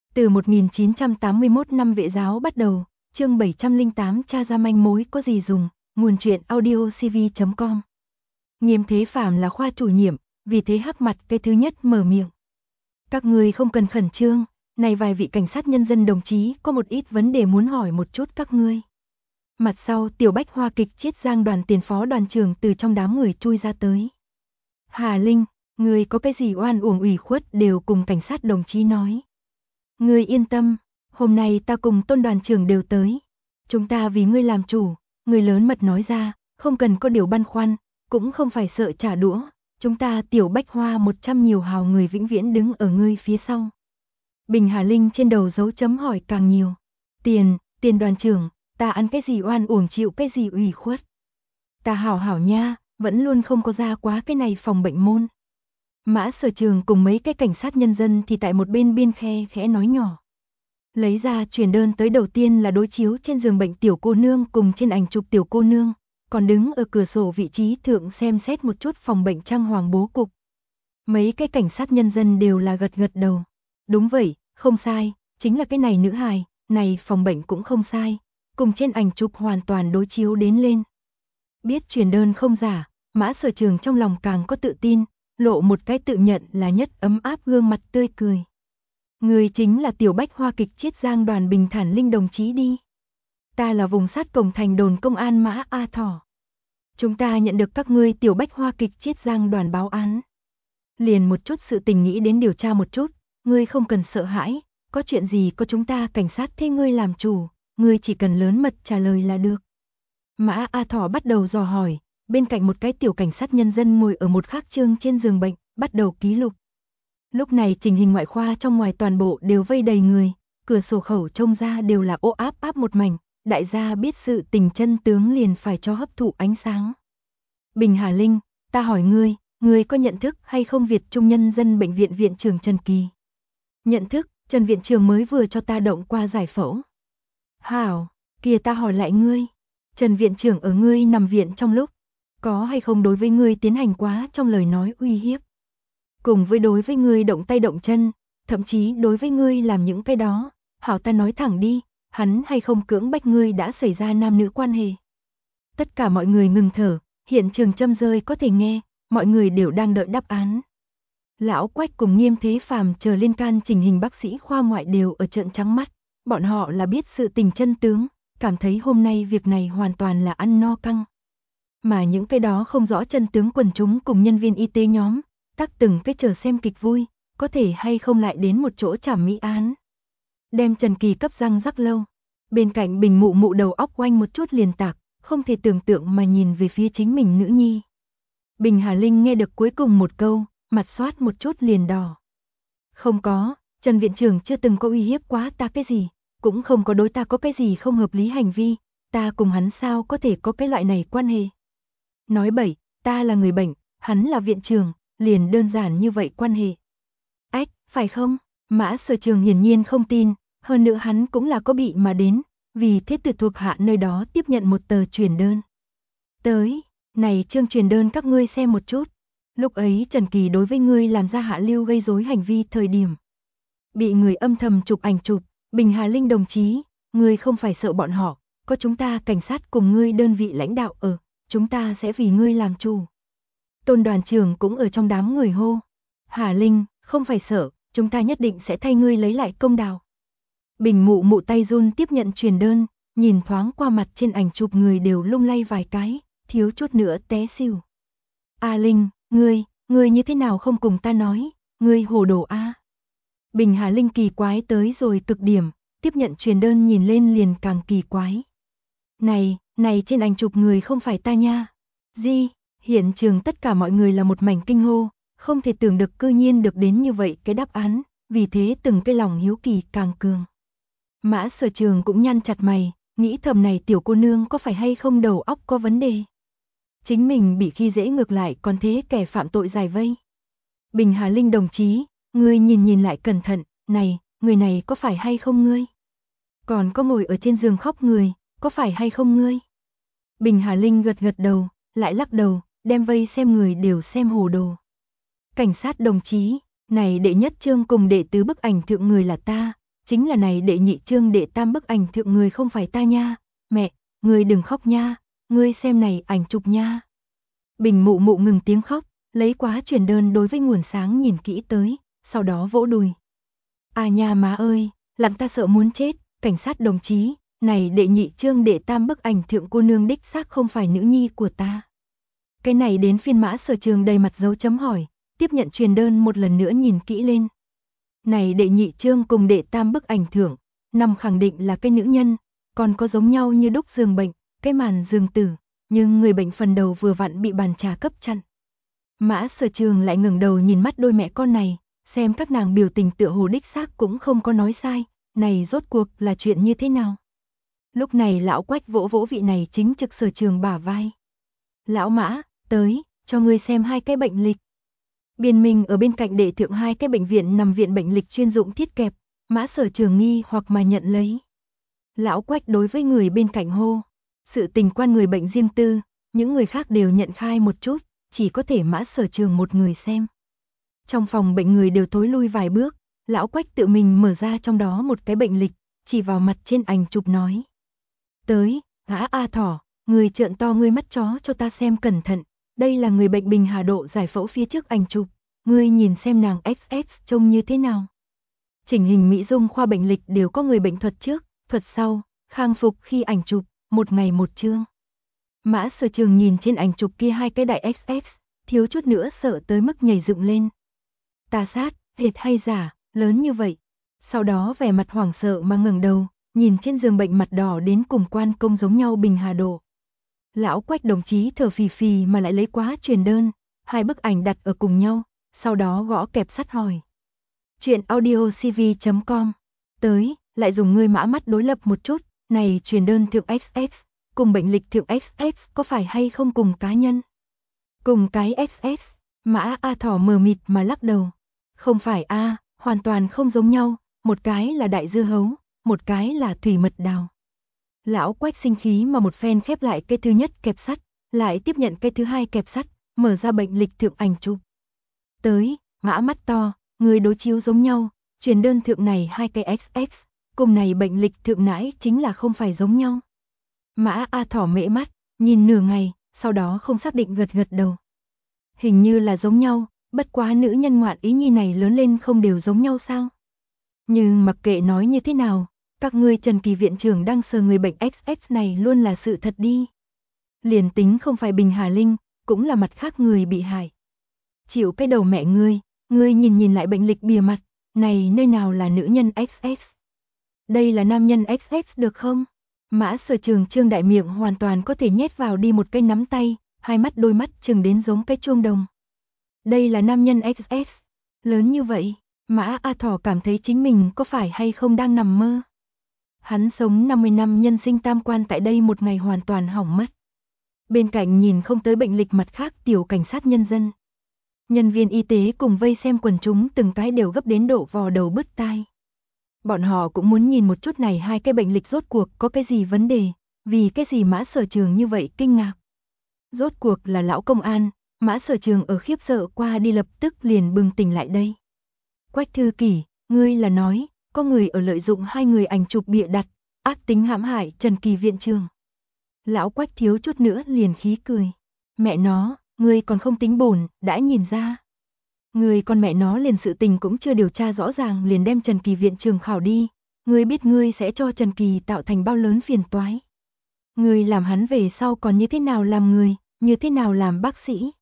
Từ 1981 năm vệ giáo bắt đầu, chương 708 tra ra manh mối có gì dùng, nguồn truyện audiocv.com. Nghiêm Thế Phàm là khoa chủ nhiệm, vì thế hắc mặt cái thứ nhất mở miệng. Các người không cần khẩn trương, này vài vị cảnh sát nhân dân đồng chí có một ít vấn đề muốn hỏi một chút các ngươi. Mặt sau Tiểu Bách Hoa kịch Chiết Giang đoàn tiền phó đoàn trưởng từ trong đám người chui ra tới. Hà Linh, ngươi có cái gì oan uổng ủy khuất đều cùng cảnh sát đồng chí nói. Ngươi yên tâm, hôm nay ta cùng Tôn đoàn trưởng đều tới. Chúng ta vì ngươi làm chủ, người lớn mật nói ra, không cần có điều băn khoăn, cũng không phải sợ trả đũa. Chúng ta Tiểu Bách Hoa 100 nhiều hào người vĩnh viễn đứng ở ngươi phía sau. Bình Hà Linh trên đầu dấu chấm hỏi càng nhiều. Tiền đoàn trưởng, ta ăn cái gì oan uổng chịu cái gì ủy khuất. Ta hảo hảo nha, vẫn luôn không có ra quá cái này phòng bệnh môn. Mã Sở Trường cùng mấy cái cảnh sát nhân dân thì tại một bên biên khẽ nói nhỏ. Lấy ra truyền đơn tới đầu tiên là đối chiếu trên giường bệnh tiểu cô nương cùng trên ảnh chụp tiểu cô nương, còn đứng ở cửa sổ vị trí thượng xem xét một chút phòng bệnh trang hoàng bố cục. Mấy cái cảnh sát nhân dân đều là gật đầu. Đúng vậy, không sai, chính là cái này nữ hài, này phòng bệnh cũng không sai, cùng trên ảnh chụp hoàn toàn đối chiếu đến lên. Biết truyền đơn không giả, Mã Sở Trường trong lòng càng có tự tin, lộ một cái tự nhận là nhất ấm áp gương mặt tươi cười. Người chính là Tiểu Bách Hoa kịch Chiết Giang đoàn Bình Thản Linh đồng chí đi. Ta là vùng sát cổng thành đồn công an Mã A Thỏ. Chúng ta nhận được các ngươi Tiểu Bách Hoa kịch Chiết Giang đoàn báo án. Liền một chút sự tình nghĩ đến điều tra một chút, ngươi không cần sợ hãi, có chuyện gì có chúng ta cảnh sát thế ngươi làm chủ, ngươi chỉ cần lớn mật trả lời là được. Mã A Thỏ bắt đầu dò hỏi, bên cạnh một cái tiểu cảnh sát nhân dân ngồi ở một khác chương trên giường bệnh, bắt đầu ký lục. Lúc này trình hình ngoại khoa trong ngoài toàn bộ đều vây đầy người, cửa sổ khẩu trông ra đều là ô áp một mảnh, đại gia biết sự tình chân tướng liền phải cho hấp thụ ánh sáng. Bình Hà Linh, ta hỏi ngươi có nhận thức hay không Việt Trung Nhân dân bệnh viện viện trưởng Trần Kỳ? Nhận thức, Trần viện trưởng mới vừa cho ta động qua giải phẫu. Hảo, kìa ta hỏi lại ngươi, Trần viện trưởng ở ngươi nằm viện trong lúc, có hay không đối với ngươi tiến hành quá trong lời nói uy hiếp? Cùng với đối với ngươi động tay động chân, thậm chí đối với ngươi làm những cái đó, hảo ta nói thẳng đi, hắn hay không cưỡng bách ngươi đã xảy ra nam nữ quan hệ. Tất cả mọi người ngừng thở, hiện trường châm rơi có thể nghe, mọi người đều đang đợi đáp án. Lão Quách cùng Nghiêm Thế Phàm chờ liên can trình hình bác sĩ khoa ngoại đều ở trợn trắng mắt, bọn họ là biết sự tình chân tướng, cảm thấy hôm nay việc này hoàn toàn là ăn no căng. Mà những cái đó không rõ chân tướng quần chúng cùng nhân viên y tế nhóm, tắc từng cái chờ xem kịch vui, có thể hay không lại đến một chỗ trảm mỹ án. Đem Trần Kỳ cấp răng rắc lâu. Bên cạnh Bình Mụ Mụ đầu óc quanh một chút liền tạc, không thể tưởng tượng mà nhìn về phía chính mình nữ nhi. Bình Hà Linh nghe được cuối cùng một câu, mặt xoát một chút liền đỏ. Không có, Trần viện trưởng chưa từng có uy hiếp quá ta cái gì, cũng không có đối ta có cái gì không hợp lý hành vi, ta cùng hắn sao có thể có cái loại này quan hệ. Nói bậy, ta là người bệnh, hắn là viện trưởng, liền đơn giản như vậy quan hệ. Ách, phải không? Mã Sở Trường hiển nhiên không tin, hơn nữa hắn cũng là có bị mà đến, vì thế từ thuộc hạ nơi đó tiếp nhận một tờ truyền đơn. Tới, này chương truyền đơn các ngươi xem một chút. Lúc ấy Trần Kỳ đối với ngươi làm ra hạ lưu gây rối hành vi thời điểm. Bị người âm thầm chụp ảnh chụp, Bình Hà Linh đồng chí, ngươi không phải sợ bọn họ, có chúng ta cảnh sát cùng ngươi đơn vị lãnh đạo ở, chúng ta sẽ vì ngươi làm chủ. Tôn đoàn trưởng cũng ở trong đám người hô. Hà Linh, không phải sợ, chúng ta nhất định sẽ thay ngươi lấy lại công đạo. Bình Mụ Mụ tay run tiếp nhận truyền đơn, nhìn thoáng qua mặt trên ảnh chụp người đều lung lay vài cái, thiếu chút nữa té xỉu. A Linh, ngươi như thế nào không cùng ta nói, ngươi hồ đồ a. Bình Hà Linh kỳ quái tới rồi cực điểm, tiếp nhận truyền đơn nhìn lên liền càng kỳ quái. Này trên ảnh chụp người không phải ta nha. Gì? Hiện trường tất cả mọi người là một mảnh kinh hô, không thể tưởng được cư nhiên được đến như vậy cái đáp án, vì thế từng cái lòng hiếu kỳ càng cường. Mã Sở Trường cũng nhăn chặt mày, nghĩ thầm này tiểu cô nương có phải hay không đầu óc có vấn đề. Chính mình bị khi dễ ngược lại còn thế kẻ phạm tội giải vây. Bình Hà Linh đồng chí, ngươi nhìn lại cẩn thận, này, người này có phải hay không ngươi? Còn có ngồi ở trên giường khóc người, có phải hay không ngươi? Bình Hà Linh gật đầu, lại lắc đầu, đem vây xem người đều xem hồ đồ. Cảnh sát đồng chí, này đệ nhất chương cùng đệ tứ bức ảnh thượng người là ta, chính là này đệ nhị chương đệ tam bức ảnh thượng người không phải ta nha, mẹ, ngươi đừng khóc nha, ngươi xem này ảnh chụp nha. Bình mụ mụ ngừng tiếng khóc, lấy quá truyền đơn đối với nguồn sáng nhìn kỹ tới, sau đó vỗ đùi. À nha má ơi, làm ta sợ muốn chết, cảnh sát đồng chí, này đệ nhị chương đệ tam bức ảnh thượng cô nương đích xác không phải nữ nhi của ta. Cái này đến phiên Mã Sở Trường đầy mặt dấu chấm hỏi, tiếp nhận truyền đơn một lần nữa nhìn kỹ lên. Này đệ nhị chương cùng đệ tam bức ảnh thượng, nằm khẳng định là cái nữ nhân, còn có giống nhau như đúc giường bệnh, cái màn giường tử, nhưng người bệnh phần đầu vừa vặn bị bàn trà cấp chặn. Mã Sở Trường lại ngẩng đầu nhìn mắt đôi mẹ con này, xem các nàng biểu tình tựa hồ đích xác cũng không có nói sai, này rốt cuộc là chuyện như thế nào. Lúc này lão Quách vỗ vỗ vị này chính trực Sở Trường bả vai. Lão Mã, tới, cho ngươi xem hai cái bệnh lịch. Biên Minh ở bên cạnh để thượng hai cái bệnh viện nằm viện bệnh lịch chuyên dụng thiết kẹp, Mã Sở Trường nghi hoặc mà nhận lấy. Lão Quách đối với người bên cạnh hô, sự tình quan người bệnh riêng tư, những người khác đều nhận khai một chút, chỉ có thể Mã Sở Trường một người xem. Trong phòng bệnh người đều thối lui vài bước, lão Quách tự mình mở ra trong đó một cái bệnh lịch, chỉ vào mặt trên ảnh chụp nói. Tới, Gã A Thỏ, người trợn to ngươi mắt chó cho ta xem cẩn thận, đây là người bệnh Bình Hà Độ giải phẫu phía trước ảnh chụp, ngươi nhìn xem nàng XX trông như thế nào. Chỉnh hình mỹ dung khoa bệnh lịch đều có người bệnh thuật trước, thuật sau, khang phục khi ảnh chụp, một ngày một chương. Mã Sở Trường nhìn trên ảnh chụp kia hai cái đại XX, thiếu chút nữa sợ tới mức nhảy dựng lên. Ta sát, thiệt hay giả, lớn như vậy. Sau đó vẻ mặt hoảng sợ mà ngẩng đầu, nhìn trên giường bệnh mặt đỏ đến cùng quan công giống nhau Bình Hà Độ. Lão Quách đồng chí thở phì phì mà lại lấy quá truyền đơn, hai bức ảnh đặt ở cùng nhau, sau đó gõ kẹp sắt hỏi. Chuyện audiocv.com. Tới, lại dùng ngươi mã mắt đối lập một chút, này truyền đơn thượng XX, cùng bệnh lịch thượng XX có phải hay không cùng cá nhân? Cùng cái XX, Mã A Thỏ mờ mịt mà lắc đầu. Không phải a, hoàn toàn không giống nhau, một cái là đại dưa hấu, một cái là thủy mật đào. Lão Quách sinh khí mà một phen khép lại cái thứ nhất kẹp sắt, lại tiếp nhận cái thứ hai kẹp sắt, mở ra bệnh lịch thượng ảnh chụp. Tới, Mã mắt to, người đối chiếu giống nhau, truyền đơn thượng này hai cái XX, cùng này bệnh lịch thượng nãi chính là không phải giống nhau. Mã A Thỏ mễ mắt, nhìn nửa ngày, sau đó không xác định gật gật đầu. Hình như là giống nhau, bất quá nữ nhân ngoạn ý nhi này lớn lên không đều giống nhau sao? Nhưng mặc kệ nói như thế nào, các ngươi Trần Kỳ viện trưởng đang sờ người bệnh XX này luôn là sự thật đi. Liền tính không phải Bình Hà Linh, cũng là mặt khác người bị hại. Chịu cái đầu mẹ ngươi nhìn nhìn lại bệnh lịch bìa mặt, này nơi nào là nữ nhân XX? Đây là nam nhân XX được không? Mã Sở Trường trương đại miệng hoàn toàn có thể nhét vào đi một cây nắm tay, hai mắt đôi mắt trừng đến giống cái chuông đồng. Đây là nam nhân XX, lớn như vậy, Mã A Thỏ cảm thấy chính mình có phải hay không đang nằm mơ. Hắn sống 50 năm nhân sinh tam quan tại đây một ngày hoàn toàn hỏng mất. Bên cạnh nhìn không tới bệnh lịch mặt khác tiểu cảnh sát nhân dân. Nhân viên y tế cùng vây xem quần chúng từng cái đều gấp đến độ vò đầu bứt tai. Bọn họ cũng muốn nhìn một chút này hai cái bệnh lịch rốt cuộc có cái gì vấn đề, vì cái gì Mã Sở Trường như vậy kinh ngạc. Rốt cuộc là lão công an, Mã Sở Trường ở khiếp sợ qua đi lập tức liền bừng tỉnh lại đây. Quách thư kỷ, ngươi là nói, có người ở lợi dụng hai người ảnh chụp bịa đặt, ác tính hãm hại Trần Kỳ viện trưởng. Lão Quách thiếu chút nữa liền khí cười. Mẹ nó, ngươi còn không tính bổn, đã nhìn ra. Ngươi con mẹ nó liền sự tình cũng chưa điều tra rõ ràng liền đem Trần Kỳ viện trưởng khảo đi. Ngươi biết ngươi sẽ cho Trần Kỳ tạo thành bao lớn phiền toái. Ngươi làm hắn về sau còn như thế nào làm người, như thế nào làm bác sĩ.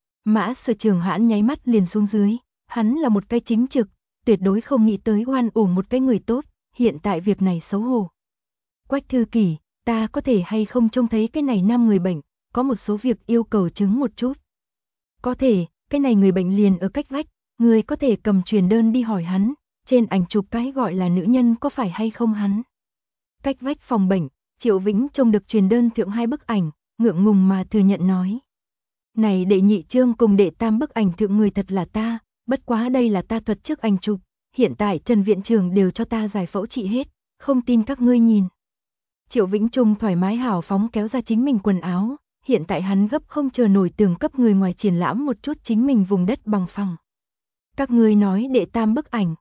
Mã Sở Trường hãn nháy mắt liền xuống dưới, hắn là một cái chính trực, tuyệt đối không nghĩ tới oan uổng một cái người tốt, hiện tại việc này xấu hổ. Quách thư kỷ, ta có thể hay không trông thấy cái này nam người bệnh, có một số việc yêu cầu chứng một chút. Có thể, cái này người bệnh liền ở cách vách, người có thể cầm truyền đơn đi hỏi hắn, trên ảnh chụp cái gọi là nữ nhân có phải hay không hắn. Cách vách phòng bệnh, Triệu Vĩnh trông được truyền đơn thượng hai bức ảnh, ngượng ngùng mà thừa nhận nói. Này đệ nhị chương cùng đệ tam bức ảnh thượng người thật là ta, bất quá đây là ta thuật trước ảnh chụp, hiện tại Trần viện trưởng đều cho ta giải phẫu trị hết, không tin các ngươi nhìn. Triệu Vĩnh Trung thoải mái hào phóng kéo ra chính mình quần áo, hiện tại hắn gấp không chờ nổi tưởng cấp người ngoài triển lãm một chút chính mình vùng đất bằng phẳng. Các ngươi nói đệ tam bức ảnh,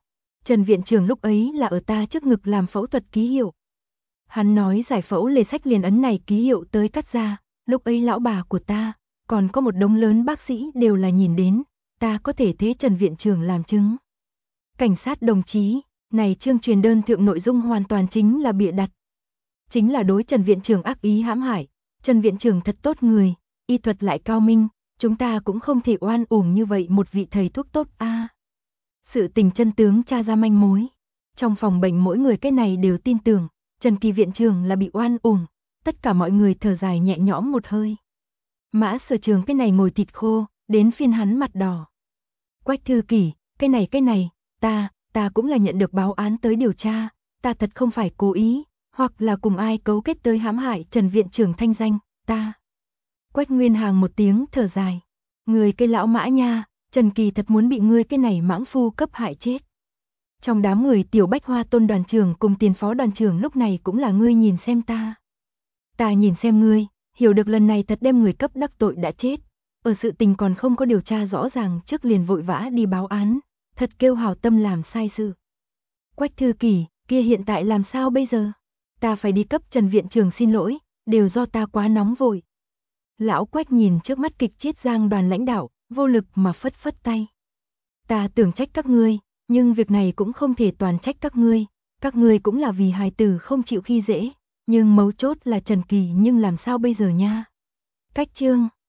Trần viện trưởng lúc ấy là ở ta trước ngực làm phẫu thuật ký hiệu. Hắn nói giải phẫu Lê Sách liền ấn này ký hiệu tới cắt ra, lúc ấy lão bà của ta, còn có một đống lớn bác sĩ đều là nhìn đến, ta có thể thế Trần viện trưởng làm chứng. Cảnh sát đồng chí, này chương truyền đơn thượng nội dung hoàn toàn chính là bịa đặt. Chính là đối Trần viện trưởng ác ý hãm hại, Trần viện trưởng thật tốt người, y thuật lại cao minh, chúng ta cũng không thể oan uổng như vậy một vị thầy thuốc tốt a. Sự tình chân tướng tra ra manh mối. Trong phòng bệnh mỗi người cái này đều tin tưởng, Trần Kỳ viện trưởng là bị oan uổng, tất cả mọi người thở dài nhẹ nhõm một hơi. Mã Sở Trường cái này ngồi thịt khô, đến phiên hắn mặt đỏ. Quách Thư Kỷ, cái này, ta cũng là nhận được báo án tới điều tra, ta thật không phải cố ý, hoặc là cùng ai cấu kết tới hãm hại Trần viện trưởng thanh danh, ta. Quách Nguyên Hàng một tiếng thở dài, người cái lão Mã nha, Trần Kỳ thật muốn bị ngươi cái này mãng phu cấp hại chết. Trong đám người Tiểu Bách Hoa Tôn đoàn trưởng cùng tiền phó đoàn trưởng lúc này cũng là ngươi nhìn xem ta. Ta nhìn xem ngươi, hiểu được lần này thật đem người cấp đắc tội đã chết. Ở sự tình còn không có điều tra rõ ràng trước liền vội vã đi báo án, thật kêu hảo tâm làm sai sự. Quách Thư Kỷ, kia hiện tại làm sao bây giờ? Ta phải đi cấp Trần viện trưởng xin lỗi, đều do ta quá nóng vội. Lão Quách nhìn trước mắt kịch Chiết Giang đoàn lãnh đạo, vô lực mà phất phất tay. Ta tưởng trách các ngươi, nhưng việc này cũng không thể toàn trách các ngươi cũng là vì hài tử không chịu khi dễ, nhưng mấu chốt là Trần Kỳ nhưng làm sao bây giờ nha? Cách chương